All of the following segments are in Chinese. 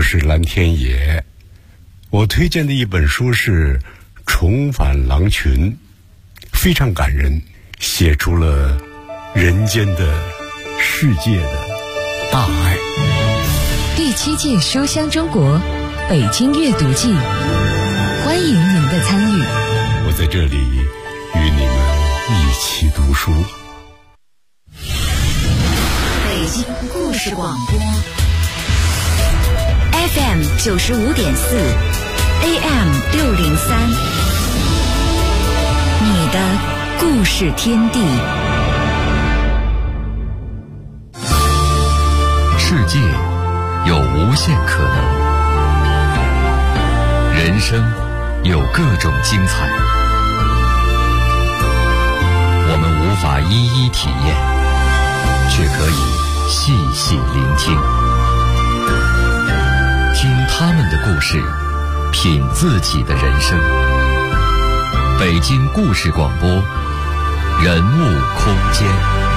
是蓝天野。我推荐的一本书是《重返狼群》，非常感人，写出了人间的世界的大爱。 第7届书香中国北京阅读季，欢迎您的参与。 我在这里与你们一起读书。 北京故事广播 FM 95.4 AM 603，你的故事天地。 世界有无限可能，人生有各种精彩，我们无法一一体验，却可以细细聆听，听他们的故事，品自己的人生。北京故事广播，人物空间。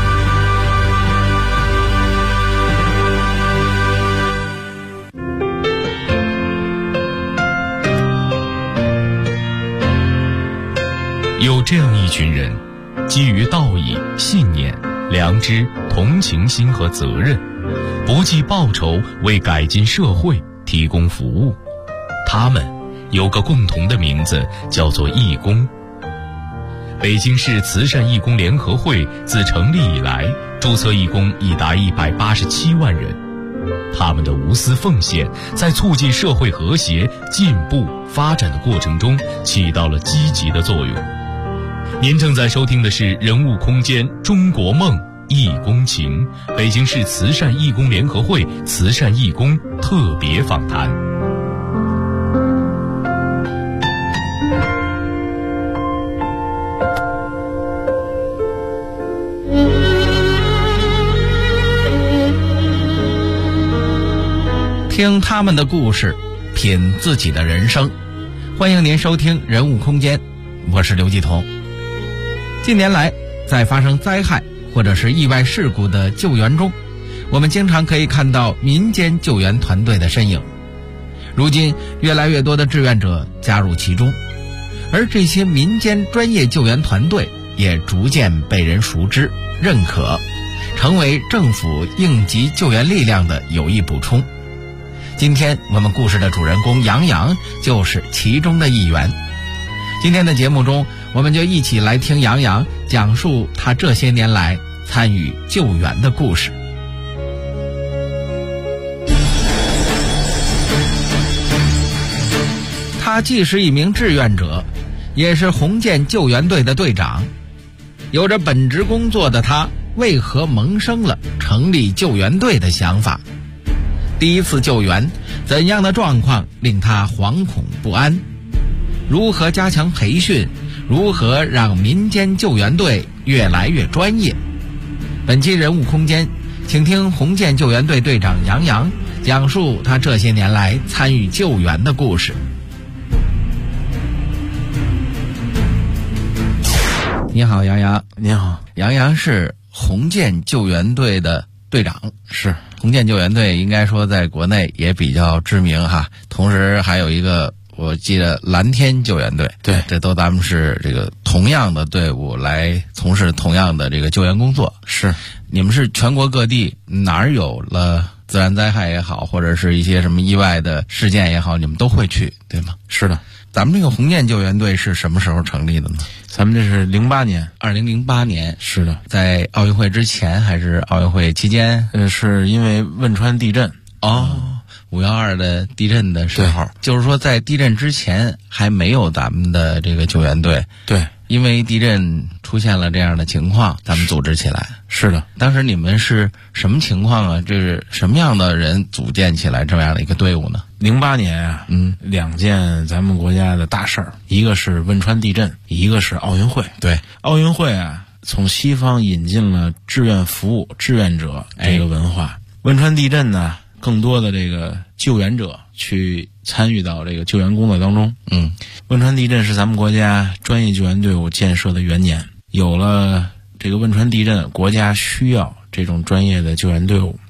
有这样一群人，基于道义、信念、良知、同情心和责任，不计报酬为改进社会提供服务。他们有个共同的名字，叫做义工。北京市慈善义工联合会自成立以来，注册义工已达187万人。他们的无私奉献，在促进社会和谐、进步、发展的过程中起到了积极的作用。您正在收听的是人物空间中国梦义工情，北京市慈善义工联合会慈善义工特别访谈。 听他们的故事，品自己的人生。欢迎您收听人物空间，我是刘继彤。近年来，在发生灾害或者是意外事故的救援中，我们经常可以看到民间救援团队的身影。如今越来越多的志愿者加入其中，而这些民间专业救援团队也逐渐被人熟知认可，成为政府应急救援力量的有益补充。今天我们故事的主人公杨洋就是其中的一员。今天的节目中，我们就一起来听杨洋讲述他这些年来参与救援的故事。他既是一名志愿者，也是红箭救援队的队长。有着本职工作的他，为何萌生了成立救援队的想法？第一次救援，怎样的状况令他惶恐不安？如何加强培训？如何让民间救援队越来越专业？本期人物空间，请听红箭救援队队长杨洋讲述他这些年来参与救援的故事。你好，杨洋。 你好。 杨洋是红箭救援队的队长。 是。 红箭救援队应该说在国内也比较知名哈，同时还有一个我记得蓝天救援队， 对， 这都咱们是这个同样的队伍来从事同样的这个救援工作。 是， 你们是全国各地哪儿有了自然灾害也好，或者是一些什么意外的事件也好，你们都会去，对吗？ 是的。 咱们这个红箭救援队是什么时候成立的呢？ 咱们这是08年 ，2008年。 是的。 在奥运会之前还是奥运会期间？ 是因为汶川地震。 5.12的地震的时候，就是说在地震之前还没有咱们的这个救援队。 对， 因为地震出现了这样的情况，咱们组织起来。 是的。 当时你们是什么情况啊？这是什么样的人组建起来这样的一个队伍呢 ？08年啊，2件咱们国家的大事儿，一个是汶川地震，一个是奥运会。 对， 奥运会啊，从西方引进了志愿服务、志愿者这个文化。汶川地震呢，更多的这个救援者去参与到这个救援工作当中。汶川地震是咱们国家专业救援队伍建设的元年，有了这个汶川地震，国家需要这种专业的救援队伍。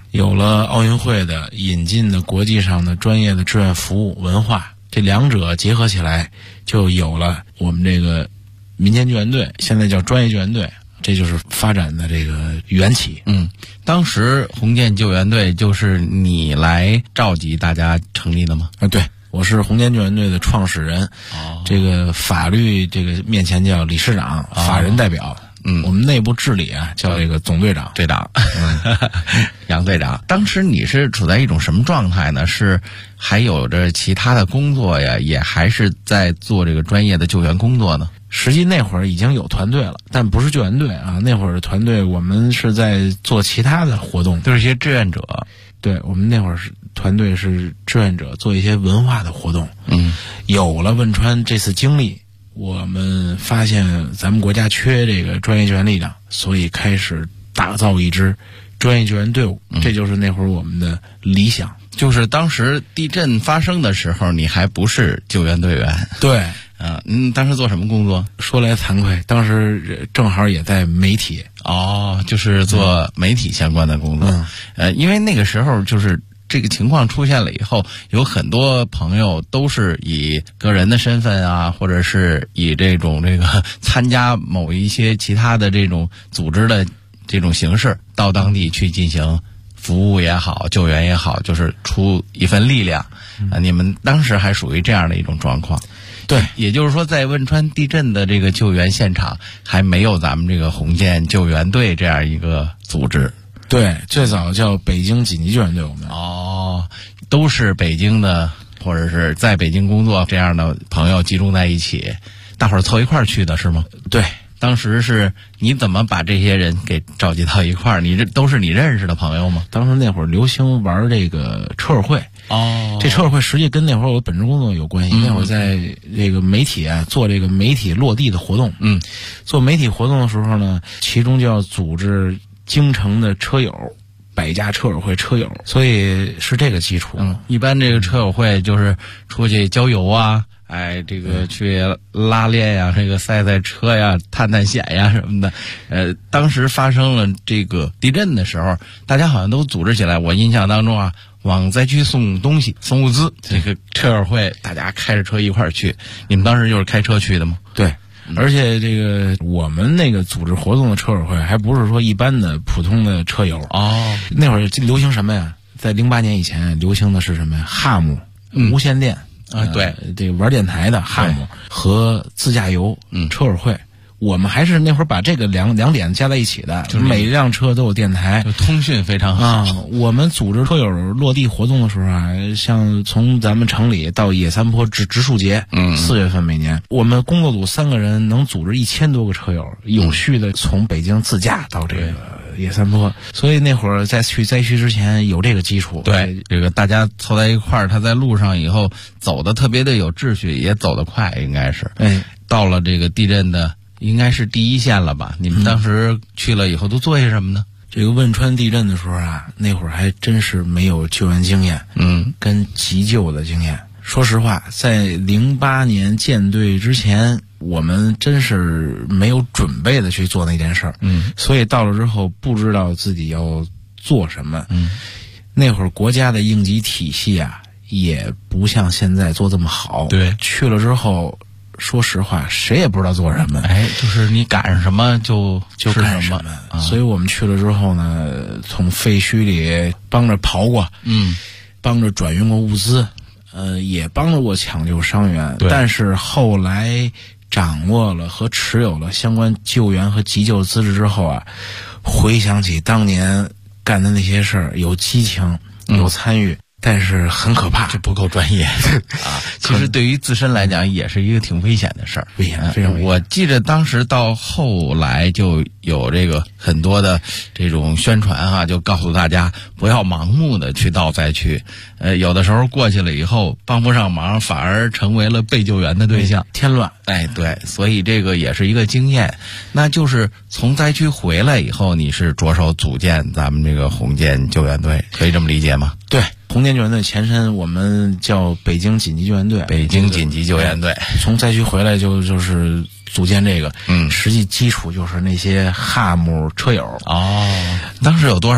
有了奥运会的引进的国际上的专业的志愿服务文化，这两者结合起来，就有了我们这个民间救援队，现在叫专业救援队，这就是发展的这个缘起。 当时红箭救援队就是你来召集大家成立的吗？ 对，我是红箭救援队的创始人，这个法律这个面前叫理事长，法人代表。我们内部治理啊，叫这个总队长、 队长，杨队长。当时你是处在一种什么状态呢？是还有着其他的工作呀，也还是在做这个专业的救援工作呢？ 实际那会儿已经有团队了，但不是救援队啊。那会儿的团队我们是在做其他的活动， 都是一些志愿者。 对，我们那会儿是团队是志愿者，做一些文化的活动。有了汶川这次经历，我们发现咱们国家缺这个专业救援力量，所以开始打造一支专业救援队伍。这就是那会儿我们的理想。 就是当时地震发生的时候，你还不是救援队员。 对， 当时做什么工作？ 说来惭愧，当时正好也在媒体。 就是做媒体相关的工作。因为那个时候就是这个情况出现了以后，有很多朋友都是以个人的身份啊，或者是以这个参加某一些其他的这种组织的这种形式，到当地去进行服务也好，救援也好，就是出一份力量。你们当时还属于这样的一种状况。 对， 也就是说在汶川地震的这个救援现场还没有咱们这个红箭救援队这样一个组织。 对，最早叫北京紧急救援队。我们都是北京的或者是在北京工作这样的朋友集中在一起，大伙儿凑一块儿去的是吗？ 对， 当时是你怎么把这些人给召集到一块儿？这都是你认识的朋友吗？ 当时那会儿流行玩这个车友会。这车友会实际跟那会儿我本职工作有关系。那会儿在这个媒体啊做这个媒体落地的活动。做媒体活动的时候呢，其中就要组织京城的车友，100家车友会车友，所以是这个基础。 一般这个车友会就是出去郊游啊，这个去拉练呀，这个赛车呀，探险呀什么的。当时发生了这个地震的时候，大家好像都组织起来。我印象当中啊，往灾区送东西、送物资，这个车友会大家开着车一块儿去。你们当时就是开车去的吗？ 对。而且这个我们那个组织活动的车友会还不是说一般的普通的车友。那会儿流行什么呀？在08年以前流行的是什么呀？哈姆、无线电对， 这个玩电台的哈姆和自驾游车友会。我们还是那会儿把这个两点加在一起的，就是每辆车都有电台， 通讯非常好。 我们组织车友落地活动的时候啊，像从咱们城里到野三坡植树节，4月份每年，我们工作组3个人能组织1000多个车友，有序的从北京自驾到这个野三坡。所以那会儿在去灾区之前有这个基础。 对，这个大家凑在一块儿，他在路上以后走的特别的有秩序，也走得快，应该是。到了这个地震的应该是第一线了吧？你们当时去了以后都做些什么呢？ 这个汶川地震的时候啊，那会儿还真是没有救援经验，跟急救的经验。说实话，在08年建队之前，我们真是没有准备的去做那件事儿。所以到了之后不知道自己要做什么。那会儿国家的应急体系啊，也不像现在做这么好。 对， 去了之后，说实话，谁也不知道做什么。 就是你赶上什么就干什么。所以我们去了之后呢，从废墟里帮着刨过，帮着转运过物资，也帮着过抢救伤员。但是后来掌握了和持有了相关救援和急救资质之后啊，回想起当年干的那些事儿，有激情，有参与。但是很可怕， 这不够专业其实对于自身来讲也是一个挺危险的事儿， 危险，非常危险。 我记得当时到后来就有这个很多的这种宣传就告诉大家不要盲目的去到灾区，有的时候过去了以后帮不上忙，反而成为了被救援的对象， 添乱。 对，所以这个也是一个经验。那就是从灾区回来以后，你是着手组建咱们这个红箭救援队，可以这么理解吗？ 对，红箭救援队前身我们叫北京紧急救援队。 北京紧急救援队， 从灾区回来就是组建这个，实际基础就是那些哈姆车友。 当时有多少人？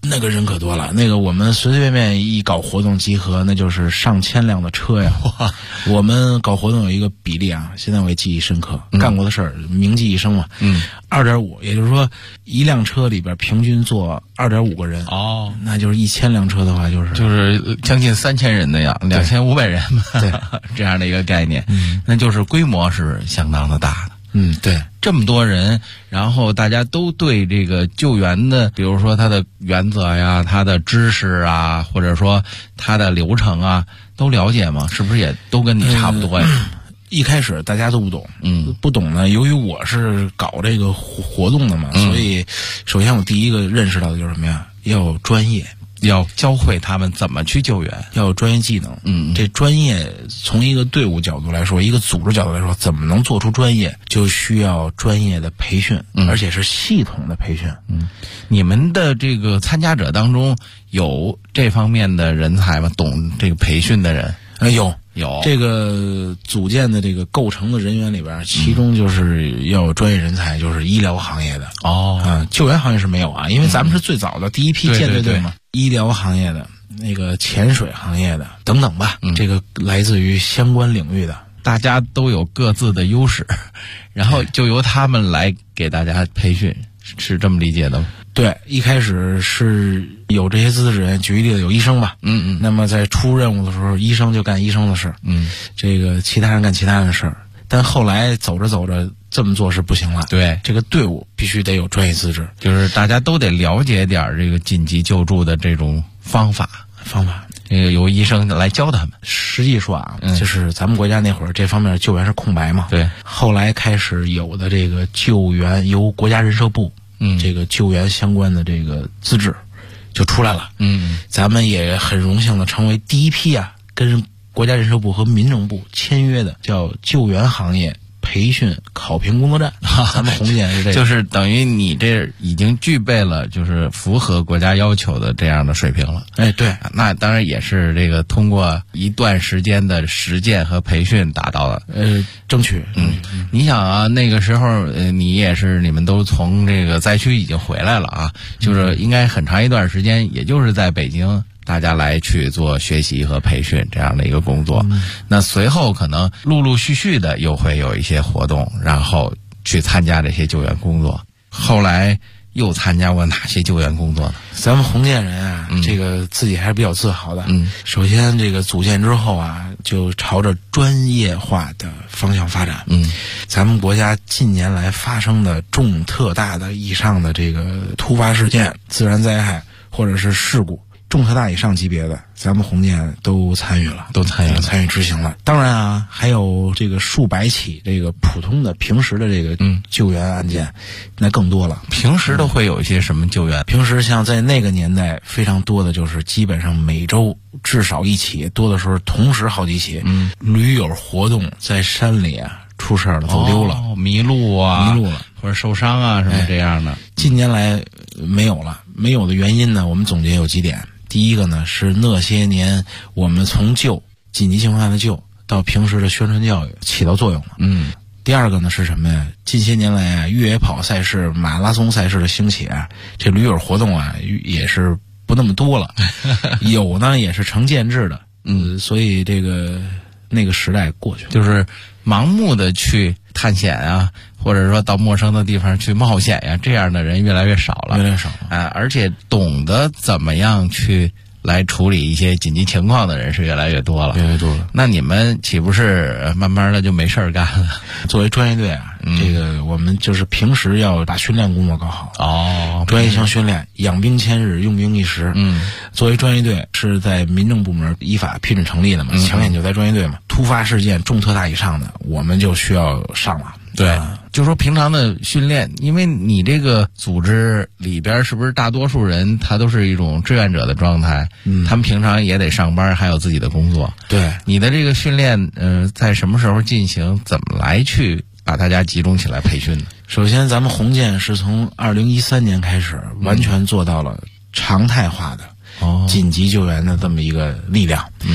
那个人可多了，那个我们随随便便一搞活动集合，那就是上千辆的车呀。我们搞活动有一个比例啊，现在我也记忆深刻，干过的事儿铭记一生嘛。2.5，也就是说一辆车里边平均坐2.5个人。 哦， 那就是1000辆车的话， 就是将近3000人的样，2500人嘛，对，这样的一个概念。那就是规模是相当的大的。 对， 这么多人，然后大家都对这个救援的，比如说它的原则呀、它的知识啊，或者说它的流程啊，都了解吗？是不是也都跟你差不多呀？ 一开始大家都不懂，不懂呢。由于我是搞这个活动的嘛，所以首先我第一个认识到的就是什么呀？要专业。 要教会他们怎么去救援， 要有专业技能。这专业从一个队伍角度来说，一个组织角度来说，怎么能做出专业，就需要专业的培训，而且是系统的培训。 你们的这个参加者当中有这方面的人才吗？懂这个培训的人？有这个组建的这个构成的人员里边，其中就是要有专业人才，就是医疗行业的。救援行业是没有啊，因为咱们是最早的第一批舰队队嘛。医疗行业的、那个潜水行业的等等吧，这个来自于相关领域的， 大家都有各自的优势，然后就由他们来给大家培训，是这么理解的吗？ 对，一开始是有这些资质人，举例子有医生吧，那么在出任务的时候，医生就干医生的事，这个其他人干其他人的事，但后来走着走着，这么做是不行了。 对， 这个队伍必须得有专业资质， 就是大家都得了解点这个紧急救助的这种方法。这个由医生来教他们。 实际说啊，就是咱们国家那会儿这方面救援是空白嘛， 对， 后来开始有的这个救援由国家人社部。这个救援相关的这个资质就出来了。咱们也很荣幸的成为第一批啊，跟国家人社部和民政部签约的叫救援行业培训考评工作站。咱们红舰是这个， 就是等于你这已经具备了就是符合国家要求的这样的水平了。 对， 那当然也是这个通过一段时间的实践和培训达到了。 争取。 你想啊，那个时候你也是你们都从这个灾区已经回来了啊，就是应该很长一段时间，也就是在北京大家来去做学习和培训这样的一个工作。那随后可能陆陆续续的又会有一些活动，然后去参加这些救援工作。后来又参加过哪些救援工作呢？ 咱们红舰人啊，这个自己还是比较自豪的。首先这个组建之后啊，就朝着专业化的方向发展。咱们国家近年来发生的重特大的以上的这个突发事件、自然灾害或者是事故，重特大以上级别的，咱们红舰都参与了，参与执行了。当然啊，还有这个数百起这个普通的平时的这个救援案件，那更多了。 平时都会有一些什么救援？ 平时像在那个年代非常多的就是基本上每周至少一起，多的时候同时好几起。驴友活动在山里啊出事了，走丢了， 迷路了，或者受伤啊什么这样的。 近年来没有了，没有的原因呢，我们总结有几点。第一个呢，是那些年我们从紧急情况下的救到平时的宣传教育起到作用了。第二个呢是什么呀？近些年来啊，越野跑赛事、马拉松赛事的兴起啊，这驴友活动啊也是不那么多了，有呢也是成建制的。所以这个那个时代过去了， 就是盲目的去探险啊，或者说到陌生的地方去冒险呀，这样的人越来越少了，而且懂得怎么样去来处理一些紧急情况的人是越来越多了，那你们岂不是慢慢的就没事儿干了？ 作为专业队啊，这个我们就是平时要把训练工作搞好。专业性训练，养兵千日，用兵一时。作为专业队是在民政部门依法批准成立的嘛，强险救灾专业队嘛，突发事件重特大以上的，我们就需要上了。 对，就说平常的训练，因为你这个组织里边是不是大多数人他都是一种志愿者的状态，他们平常也得上班，还有自己的工作。 对， 你的这个训练，在什么时候进行？怎么来去把大家集中起来培训呢？ 首先，咱们红舰是从2013年开始，完全做到了常态化的紧急救援的这么一个力量。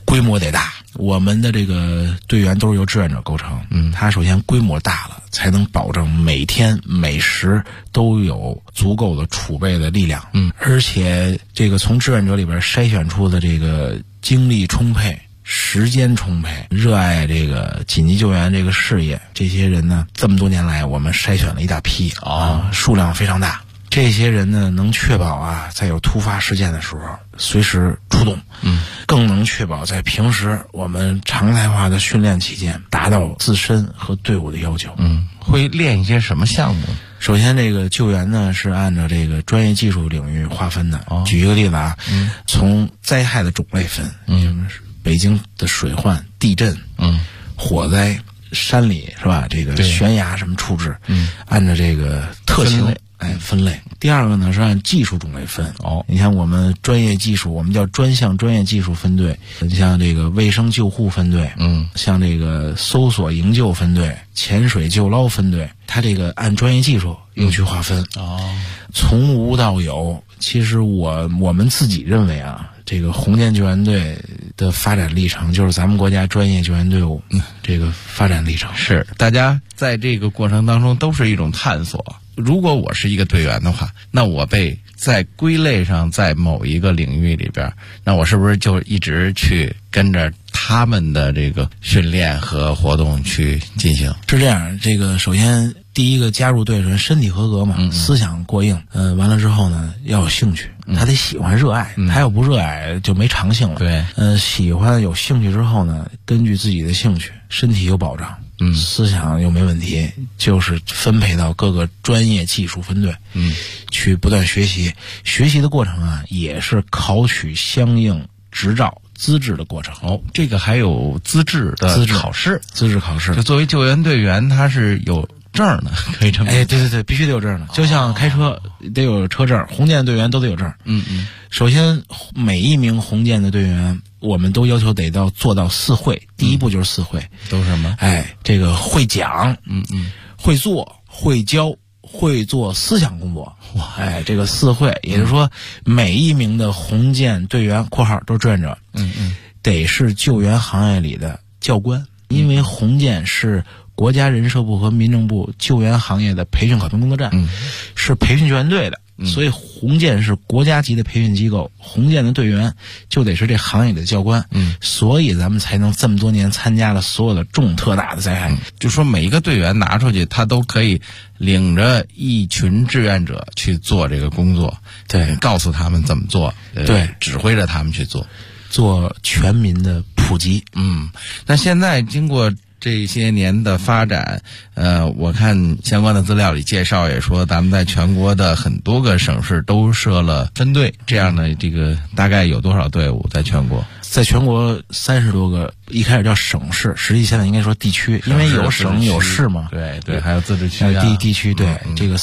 规模得大。我们的这个队员都是由志愿者构成，他首先规模大了，才能保证每天每时都有足够的储备的力量，而且这个从志愿者里边筛选出的这个精力充沛、时间充沛、热爱这个紧急救援这个事业，这些人呢，这么多年来我们筛选了一大批数量非常大。这些人呢，能确保在有突发事件的时候随时出动，更能确保在平时我们常态化的训练期间达到自身和队伍的要求。 会练一些什么项目？ 首先，这个救援呢是按照这个专业技术领域划分的。举一个例子从灾害的种类分，北京的水患、地震、火灾、山里是吧？这个悬崖什么处置，按照这个特性分类。第二个呢是按技术种类分。你像我们专业技术，我们叫专项专业技术分队，像这个卫生救护分队，像这个搜索营救分队、潜水救捞分队，它这个按专业技术又去划分。从无到有，其实我们自己认为这个红箭救援队的发展历程就是咱们国家专业救援队伍这个发展历程。 是，大家在这个过程当中都是一种探索。如果我是一个队员的话，那我被在归类上在某一个领域里边，那我是不是就一直去跟着他们的这个训练和活动去进行？ 是这样，这个首先第一个加入队的人身体合格嘛，思想过硬，完了之后呢要有兴趣，他得喜欢热爱，他要不热爱就没长性了。 对， 喜欢有兴趣之后呢，根据自己的兴趣，身体有保障，思想又没问题，就是分配到各个专业技术分队，去不断学习。学习的过程也是考取相应执照资质的过程。 这个还有资质的考试， 资质考试。 就作为救援队员，他是有证的，可以这么对，必须得有证的。就像开车得有车证，红箭队员都得有证。首先每一名红箭的队员，我们都要求得做到4会。第一步就是4会， 都是什么？ 这个会讲，会做，会教，会做思想工作。这个4会，也就是说每一名的红箭队员（括号都是志愿者），得是救援行业里的教官，因为红箭是国家人社部和民政部救援行业的培训考评工作站，是培训救援队的。所以红箭是国家级的培训机构，红箭的队员就得是这行业里的教官。所以咱们才能这么多年参加了所有的重特大的灾害。 就说每一个队员拿出去，他都可以领着一群志愿者去做这个工作， 对， 告诉他们怎么做， 对， 指挥着他们去做全民的普及。 那现在经过这些年的发展，我看相关的资料里介绍也说，咱们在全国的很多个省市都设了分队，这样的这个大概有多少队伍在全国？ 在全国30多个，一开始叫省市，实际现在应该说地区，因为有省有市嘛。 对，还有自治区地区。对，这个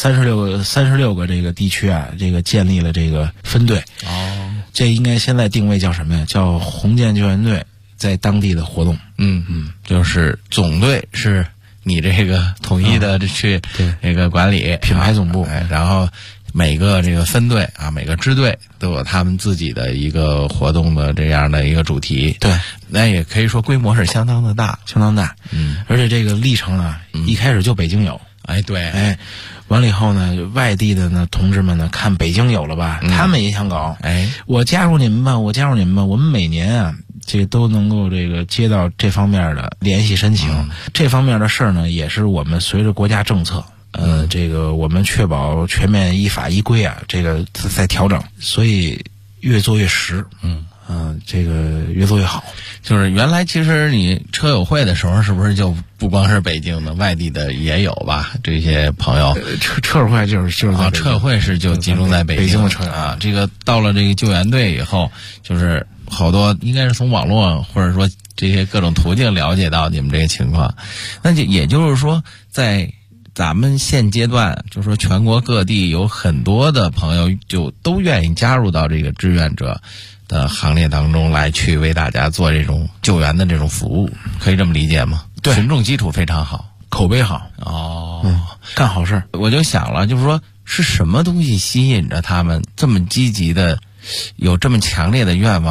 36个这个地区这个建立了这个分队。这应该现在定位叫什么呀？叫红箭救援队在当地的活动。 就是总队是你这个统一的去这个管理品牌总部， 然后每个这个分队每个支队都有他们自己的一个活动的这样的一个主题。 对， 那也可以说规模是相当大。 而且这个历程一开始就北京有。完了以后呢，外地的同志们看北京有了吧，他们也想搞。我加入你们吧，我们每年这个都能够这个接到这方面的联系申请。这方面的事儿呢，也是我们随着国家政策，这个我们确保全面依法依规这个在调整，所以越做越实。这个越做越好。 就是原来其实你车友会的时候，是不是就不光是北京的，外地的也有吧？这些朋友， 车友会就是车友会是就集中在北京的车友这个到了这个救援队以后，就是好多应该是从网络或者说这些各种途径了解到你们这个情况。那就也就是说，在咱们现阶段，就是说全国各地有很多的朋友就都愿意加入到这个志愿者的行列当中来，去为大家做这种救援的这种服务，可以这么理解吗？ 对， 群众基础非常好， 口碑好。干好事。 我就想了，就是说是什么东西吸引着他们这么积极的，有这么强烈的愿望，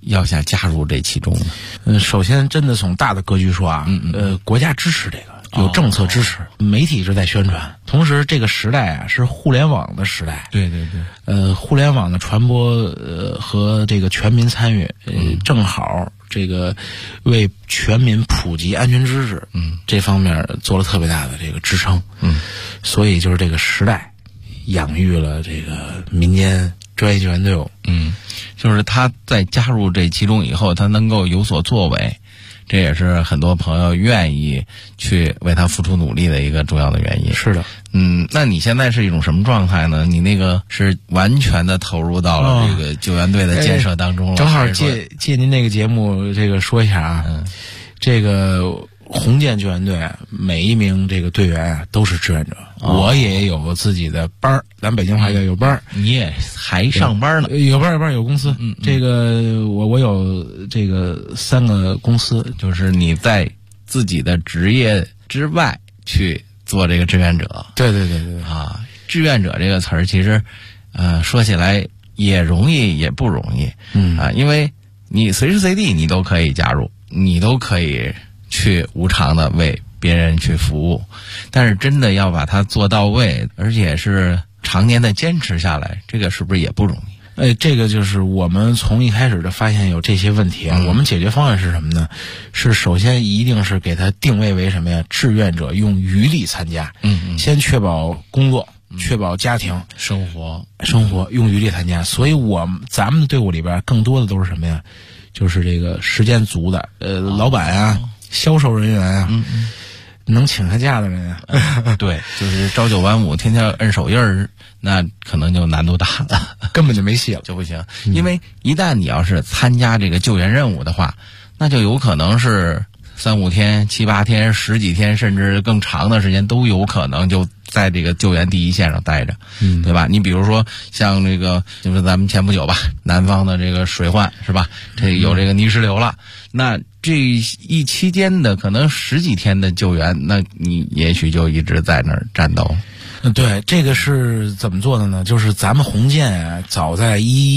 要想加入这其中呢？ 首先真的从大的格局说啊，国家支持这个，有政策支持，媒体一直在宣传，同时这个时代啊是互联网的时代， 对， 互联网的传播和这个全民参与，正好这个为全民普及安全知识，这方面做了特别大的这个支撑，所以就是这个时代养育了这个民间专业救援队伍， 就是他在加入这其中以后，他能够有所作为，这也是很多朋友愿意去为他付出努力的一个重要的原因。 是的， 那你现在是一种什么状态呢？你那个是完全的投入到了这个救援队的建设当中了。 正好借您那个节目这个说一下啊，这个红箭救援队每一名这个队员啊都是志愿者，我也有自己的班儿，咱北京话叫有班儿， 你也还上班呢？ 有班儿有公司，这个我有这个3个公司， 就是你在自己的职业之外去做这个志愿者。 对啊，志愿者这个词儿其实说起来也容易也不容易，因为你随时随地你都可以加入，你都可以去无偿的为别人去服务，但是真的要把它做到位，而且是常年的坚持下来，这个是不是也不容易？ 这个就是我们从一开始就发现有这些问题啊，我们解决方案是什么呢？是首先一定是给它定位为什么呀？志愿者用余力参加，先确保工作，确保家庭生活用余力参加，所以咱们的队伍里边更多的都是什么呀？就是这个时间足的，老板啊，销售人员啊，能请下假的人啊， 对，就是朝9晚5，天天摁手印儿，那可能就难度大了， 根本就没戏了， 就不行。因为一旦你要是参加这个救援任务的话，那就有可能是3、5天、7、8天、10几天，甚至更长的时间都有可能就在这个救援第一线上待着，对吧？你比如说像这个，就是咱们前不久吧，南方的这个水患是吧？这有这个泥石流了，那这一期间的可能10几天的救援，那你也许就一直在那儿战斗。 对，这个是怎么做的呢？就是咱们红箭啊，早在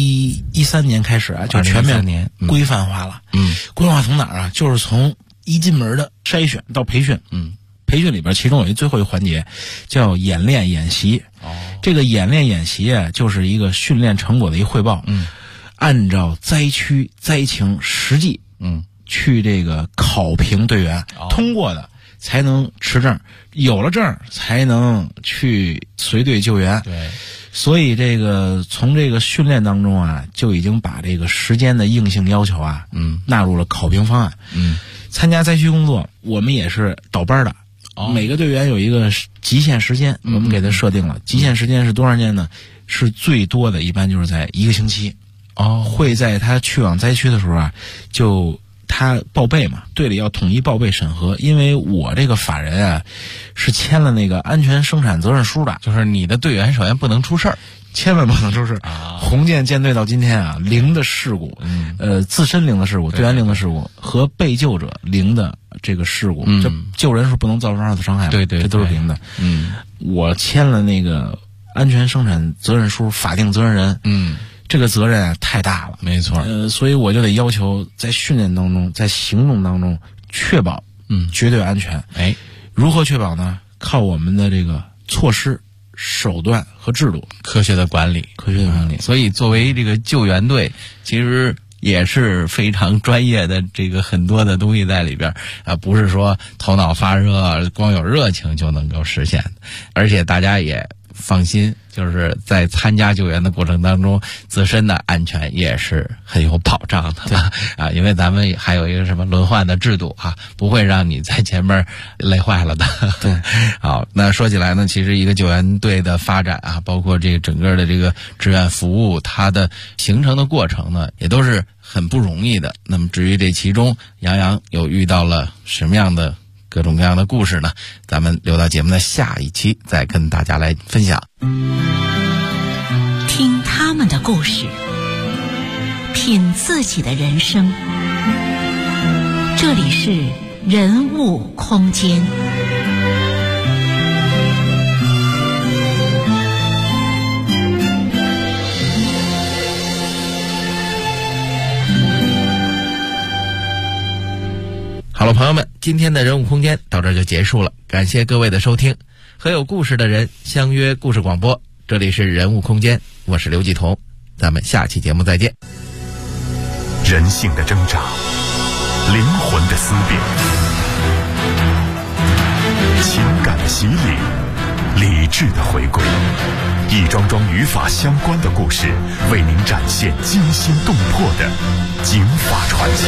13年开始啊，就全面规范化了。规范化从哪儿啊？就是从一进门的筛选到培训。培训里边其中有最后一个环节叫演练演习。这个演练演习啊，就是一个训练成果的一个汇报。按照灾区灾情实际去这个考评队员，通过的才能持证，有了证才能去随队救援。 对， 所以这个从这个训练当中啊，就已经把这个时间的硬性要求啊，纳入了考评方案。参加灾区工作，我们也是倒班的。每个队员有一个极限时间，我们给他设定了。极限时间是多长时间呢？是最多的，一般就是在1个星期。会在他去往灾区的时候啊，就他报备嘛，队里要统一报备审核。因为我这个法人啊，是签了那个安全生产责任书的， 就是你的队员首先不能出事儿。 千万不能出事。红箭舰队到今天啊，零的事故，自身零的事故，队员零的事故，和被救者零的这个事故，这救人是不能造成2次伤害， 对， 这都是零的。我签了那个安全生产责任书，法定责任人，这个责任啊太大了， 没错。 所以我就得要求在训练当中，在行动当中确保绝对安全。如何确保呢？靠我们的这个措施、手段和制度， 科学的管理。所以作为这个救援队，其实也是非常专业的，这个很多的东西在里边啊，不是说头脑发热光有热情就能够实现的。而且大家也放心，就是在参加救援的过程当中，自身的安全也是很有保障的啊，因为咱们还有一个什么轮换的制度啊，不会让你在前面累坏了的。 对， 好，那说起来呢，其实一个救援队的发展啊，包括这个整个的这个志愿服务，它的形成的过程呢，也都是很不容易的。那么至于这其中，杨洋又遇到了什么样的各种各样的故事呢？咱们留到节目的下一期再跟大家来分享。 听他们的故事，品自己的人生。这里是人物空间。 好了，朋友们，今天的人物空间到这儿就结束了，感谢各位的收听。和有故事的人相约故事广播，这里是人物空间，我是刘继彤，咱们下期节目再见。 人性的挣扎，灵魂的思辨，情感的洗礼，理智的回归，一桩桩与法相关的故事，为您展现惊心动魄的警法传奇。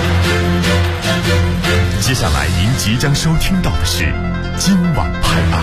接下来您即将收听到的是今晚拍案。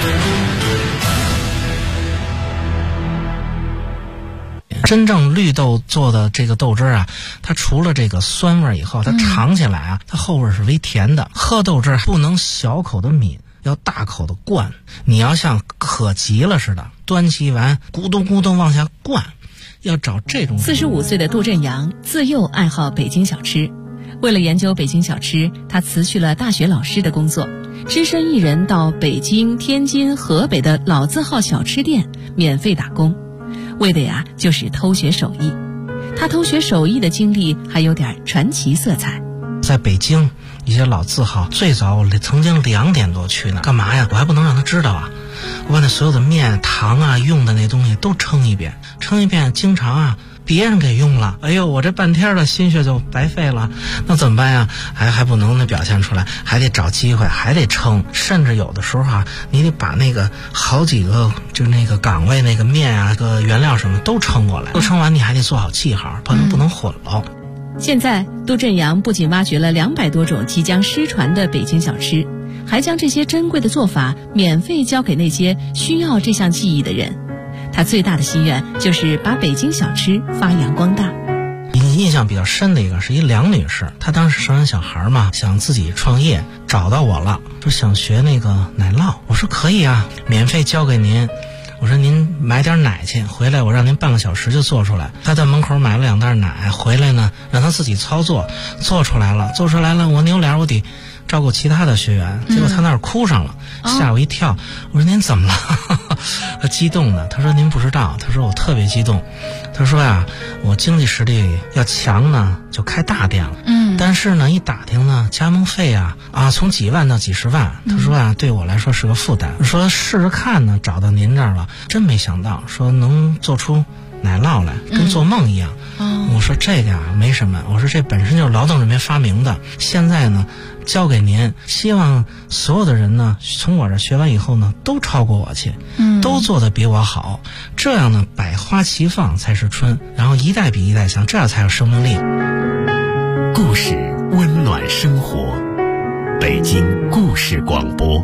真正绿豆做的这个豆汁啊，它除了这个酸味以后，它尝起来啊，它后味是微甜的。喝豆汁不能小口的抿，要大口的灌。你要像渴急了似的，端起碗咕咚咕咚往下灌，要找这种。 45岁的杜振阳自幼爱好北京小吃，为了研究北京小吃，他辞去了大学老师的工作，只身一人到北京、天津、河北的老字号小吃店免费打工。为的呀，就是偷学手艺。他偷学手艺的经历还有点传奇色彩。 在北京一些老字号，最早我曾经2点多去呢，干嘛呀？我还不能让他知道啊！我把那所有的面、糖啊、用的那东西都称一遍，经常啊别人给用了，哎呦，我这半天的心血就白费了，那怎么办呀？还不能那表现出来，还得找机会，还得称，甚至有的时候啊，你得把那个好几个就那个岗位那个面啊、个原料什么都称过来，都称完你还得做好记号，不能混了。 现在杜振阳不仅挖掘了200多种即将失传的北京小吃，还将这些珍贵的做法免费教给那些需要这项技艺的人。他最大的心愿就是把北京小吃发扬光大。 印象比较深的一个是一梁女士，她当时生完小孩嘛，想自己创业，找到我了，说想学那个奶酪。我说可以啊，免费教给您。我说您买点奶去，回来我让您半个小时就做出来。他在门口买了2袋奶，回来呢让他自己操作，做出来了，我扭脸我得照顾其他的学员，结果他那儿哭上了，吓我一跳。我说您怎么了？他激动的，他说您不知道，他说我特别激动。他说呀，我经济实力要强呢，就开大店了。但是呢，一打听呢，加盟费啊从几万到几十万。他说啊，对我来说是个负担。说试试看呢，找到您这儿了，真没想到，说能做出奶酪来，跟做梦一样。我说这个啊没什么，我说这本身就是劳动人民发明的，现在呢交给您，希望所有的人呢从我这学完以后呢都超过我去，都做得比我好，这样呢百花齐放才是春，然后一代比一代强，这样才有生命力。 故事温暖生活，北京故事广播。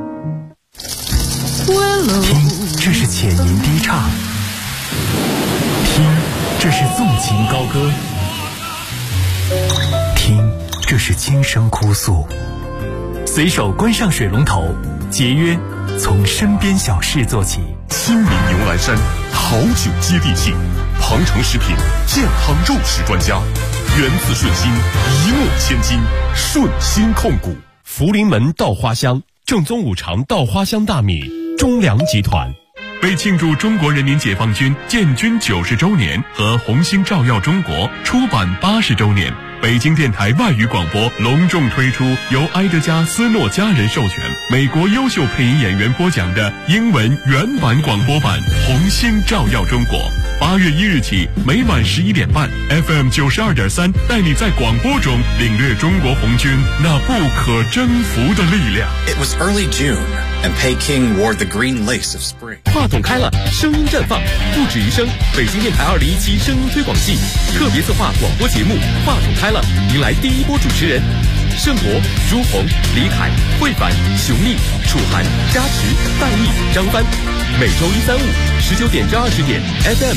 听，这是浅吟低唱；听，这是纵情高歌；听，这是轻声哭诉。随手关上水龙头，节约从身边小事做起。新民牛栏山好酒接地气，庞城食品健康肉食专家，源自顺心，一诺千金，顺心控股。福临门稻花香，正宗五常稻花香大米，中粮集团。为庆祝中国人民解放军建军90周年和红星照耀中国出版80周年，北京电台外语广播隆重推出由埃德加·斯诺家人授权、美国优秀配音演员播讲的英文原版广播版《红星照耀中国》。8月1日起，每晚11点半 ，FM 92.3带你在广播中领略中国红军那不可征服的力量。 It was early June, and Peking wore the green lace of spring. 话筒开了，声音绽放，不止一声。北京电台2017声音推广季特别策划广播节目《话筒开了》，迎来第一波主持人盛博、朱红、李凯、慧凡、熊毅、楚涵、加持、范毅、张帆。每周1、3、5 19点至20点 FM